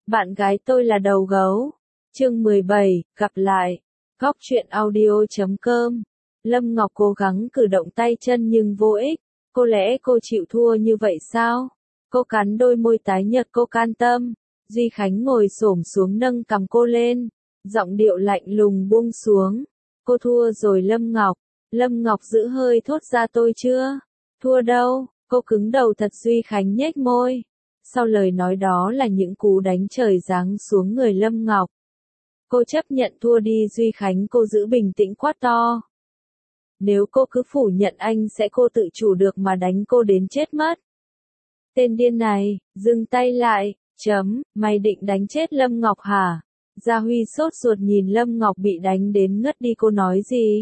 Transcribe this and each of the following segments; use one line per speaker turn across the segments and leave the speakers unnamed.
Bạn gái tôi là đầu gấu. Chương 17, gặp lại. Góc truyện audio.com. Lâm Ngọc cố gắng cử động tay chân nhưng vô ích. Có lẽ cô chịu thua như vậy sao? Cô cắn đôi môi tái nhợt, cô can tâm. Duy Khánh ngồi xổm xuống nâng cằm cô lên. Giọng điệu lạnh lùng buông xuống. Cô thua rồi Lâm Ngọc. Lâm Ngọc giữ hơi thốt ra, tôi chưa thua đâu. Cô cứng đầu thật. Duy Khánh nhếch môi. Sau lời nói đó là những cú đánh trời giáng xuống người Lâm Ngọc. Cô chấp nhận thua đi Duy Khánh, cô giữ bình tĩnh quát to. Nếu cô cứ phủ nhận anh sẽ cô tự chủ được mà đánh cô đến chết mất. Tên điên này, dừng tay lại, mày định đánh chết Lâm Ngọc hả? Gia Huy sốt ruột nhìn Lâm Ngọc bị đánh đến ngất đi, cô nói gì?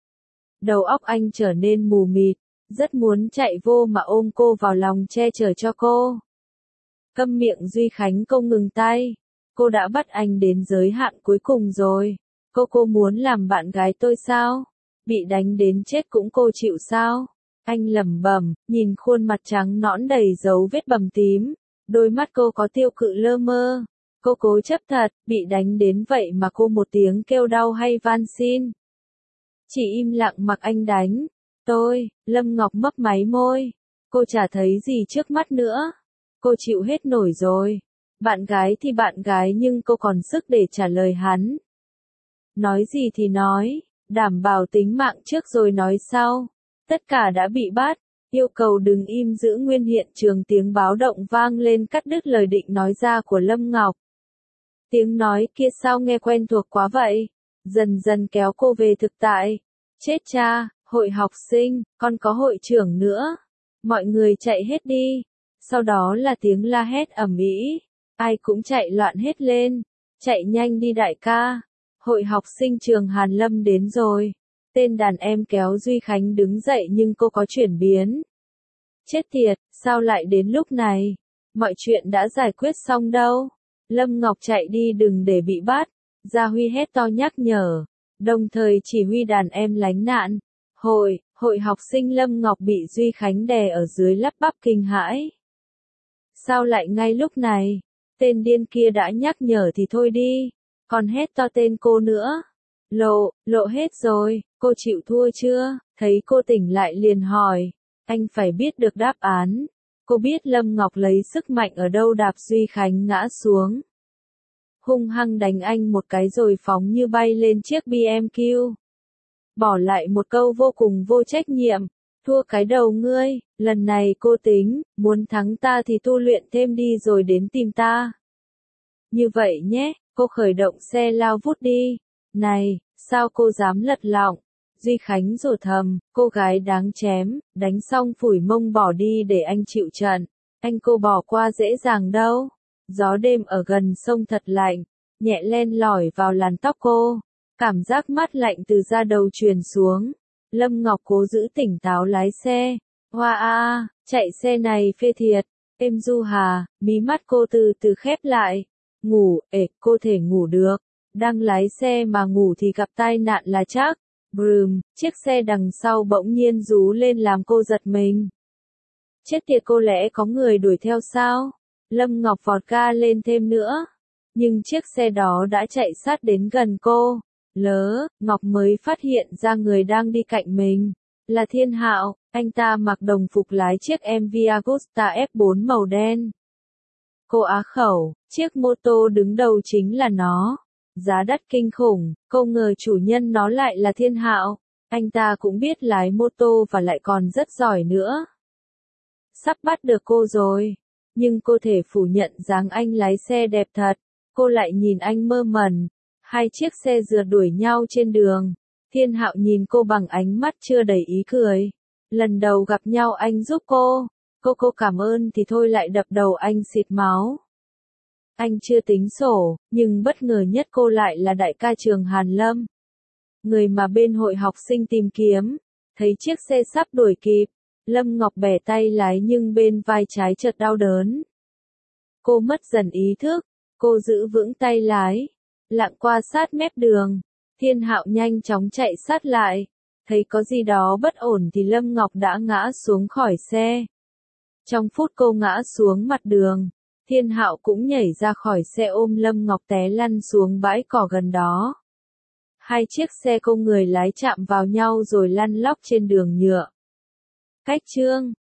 Đầu óc anh trở nên mù mịt, rất muốn chạy vô mà ôm cô vào lòng che chở cho cô. Câm miệng Duy Khánh, cô ngừng tay. Cô đã bắt anh đến giới hạn cuối cùng rồi. Cô muốn làm bạn gái tôi sao? Bị đánh đến chết cũng cô chịu sao? Anh lẩm bẩm, nhìn khuôn mặt trắng nõn đầy dấu vết bầm tím. Đôi mắt cô có tiêu cự lơ mơ. Cô cố chấp thật, bị đánh đến vậy mà cô một tiếng kêu đau hay van xin. Chỉ im lặng mặc anh đánh. Lâm Ngọc mấp máy môi. Cô chả thấy gì trước mắt nữa. Cô chịu hết nổi rồi. Bạn gái thì bạn gái nhưng cô còn sức để trả lời hắn. Nói gì thì nói, đảm bảo tính mạng trước rồi nói sau. Tất cả đã bị bắt, yêu cầu đừng im giữ nguyên hiện trường. Tiếng báo động vang lên cắt đứt lời định nói ra của Lâm Ngọc. Tiếng nói kia sao nghe quen thuộc quá vậy? Dần dần kéo cô về thực tại. Chết cha, hội học sinh, còn có hội trưởng nữa. Mọi người chạy hết đi. Sau đó là tiếng la hét ầm ĩ. Ai cũng chạy loạn hết lên. Chạy nhanh đi đại ca. Hội học sinh trường Hàn Lâm đến rồi. Tên đàn em kéo Duy Khánh đứng dậy nhưng cô có chuyển biến. Chết tiệt, sao lại đến lúc này? Mọi chuyện đã giải quyết xong đâu. Lâm Ngọc chạy đi đừng để bị bắt. Gia Huy hét to nhắc nhở. Đồng thời chỉ huy đàn em lánh nạn. Hội học sinh Lâm Ngọc bị Duy Khánh đè ở dưới lắp bắp kinh hãi. Sao lại ngay lúc này? Tên điên kia đã nhắc nhở thì thôi đi. Còn hét to tên cô nữa. Lộ hết rồi, cô chịu thua chưa? Thấy cô tỉnh lại liền hỏi. Anh phải biết được đáp án. Cô biết Lâm Ngọc lấy sức mạnh ở đâu đạp Duy Khánh ngã xuống. Hung hăng đánh anh một cái rồi phóng như bay lên chiếc BMQ. Bỏ lại một câu vô cùng vô trách nhiệm. Thua cái đầu ngươi, lần này cô tính, muốn thắng ta thì tu luyện thêm đi rồi đến tìm ta. Như vậy nhé, cô khởi động xe lao vút đi. Này, sao cô dám lật lọng? Duy Khánh rủa thầm, cô gái đáng chém, đánh xong phủi mông bỏ đi để anh chịu trận. Anh cô bỏ qua dễ dàng đâu. Gió đêm ở gần sông thật lạnh, nhẹ len lỏi vào làn tóc cô. Cảm giác mát lạnh từ da đầu truyền xuống. Lâm Ngọc cố giữ tỉnh táo lái xe. Chạy xe này phê thiệt. Êm du hà, mí mắt cô từ từ khép lại. Ngủ, cô thể ngủ được. Đang lái xe mà ngủ thì gặp tai nạn là chắc. Broom, chiếc xe đằng sau bỗng nhiên rú lên làm cô giật mình. Chết tiệt, cô lẽ có người đuổi theo sao? Lâm Ngọc vọt ga lên thêm nữa. Nhưng chiếc xe đó đã chạy sát đến gần cô. Ngọc mới phát hiện ra người đang đi cạnh mình. Là Thiên Hạo, anh ta mặc đồng phục lái chiếc MV Agusta F4 màu đen. Cô á khẩu, chiếc mô tô đứng đầu chính là nó. Giá đắt kinh khủng, cô ngờ chủ nhân nó lại là Thiên Hạo. Anh ta cũng biết lái mô tô và lại còn rất giỏi nữa. Sắp bắt được cô rồi. Nhưng cô thể phủ nhận dáng anh lái xe đẹp thật. Cô lại nhìn anh mơ mẩn. Hai chiếc xe rượt đuổi nhau trên đường. Thiên Hạo nhìn cô bằng ánh mắt chưa đầy ý cười. Lần đầu gặp nhau anh giúp cô. Cô cảm ơn thì thôi lại đập đầu anh xịt máu. Anh chưa tính sổ, nhưng bất ngờ nhất cô lại là đại ca trường Hàn Lâm. Người mà bên hội học sinh tìm kiếm. Thấy chiếc xe sắp đuổi kịp. Lâm Ngọc bẻ tay lái nhưng bên vai trái chợt đau đớn. Cô mất dần ý thức. Cô giữ vững tay lái. Lạng qua sát mép đường. Thiên Hạo nhanh chóng chạy sát lại. Thấy có gì đó bất ổn thì Lâm Ngọc đã ngã xuống khỏi xe. Trong phút cô ngã xuống mặt đường, Thiên Hạo cũng nhảy ra khỏi xe ôm Lâm Ngọc té lăn xuống bãi cỏ gần đó. Hai chiếc xe không người lái chạm vào nhau rồi lăn lóc trên đường nhựa. Cách chương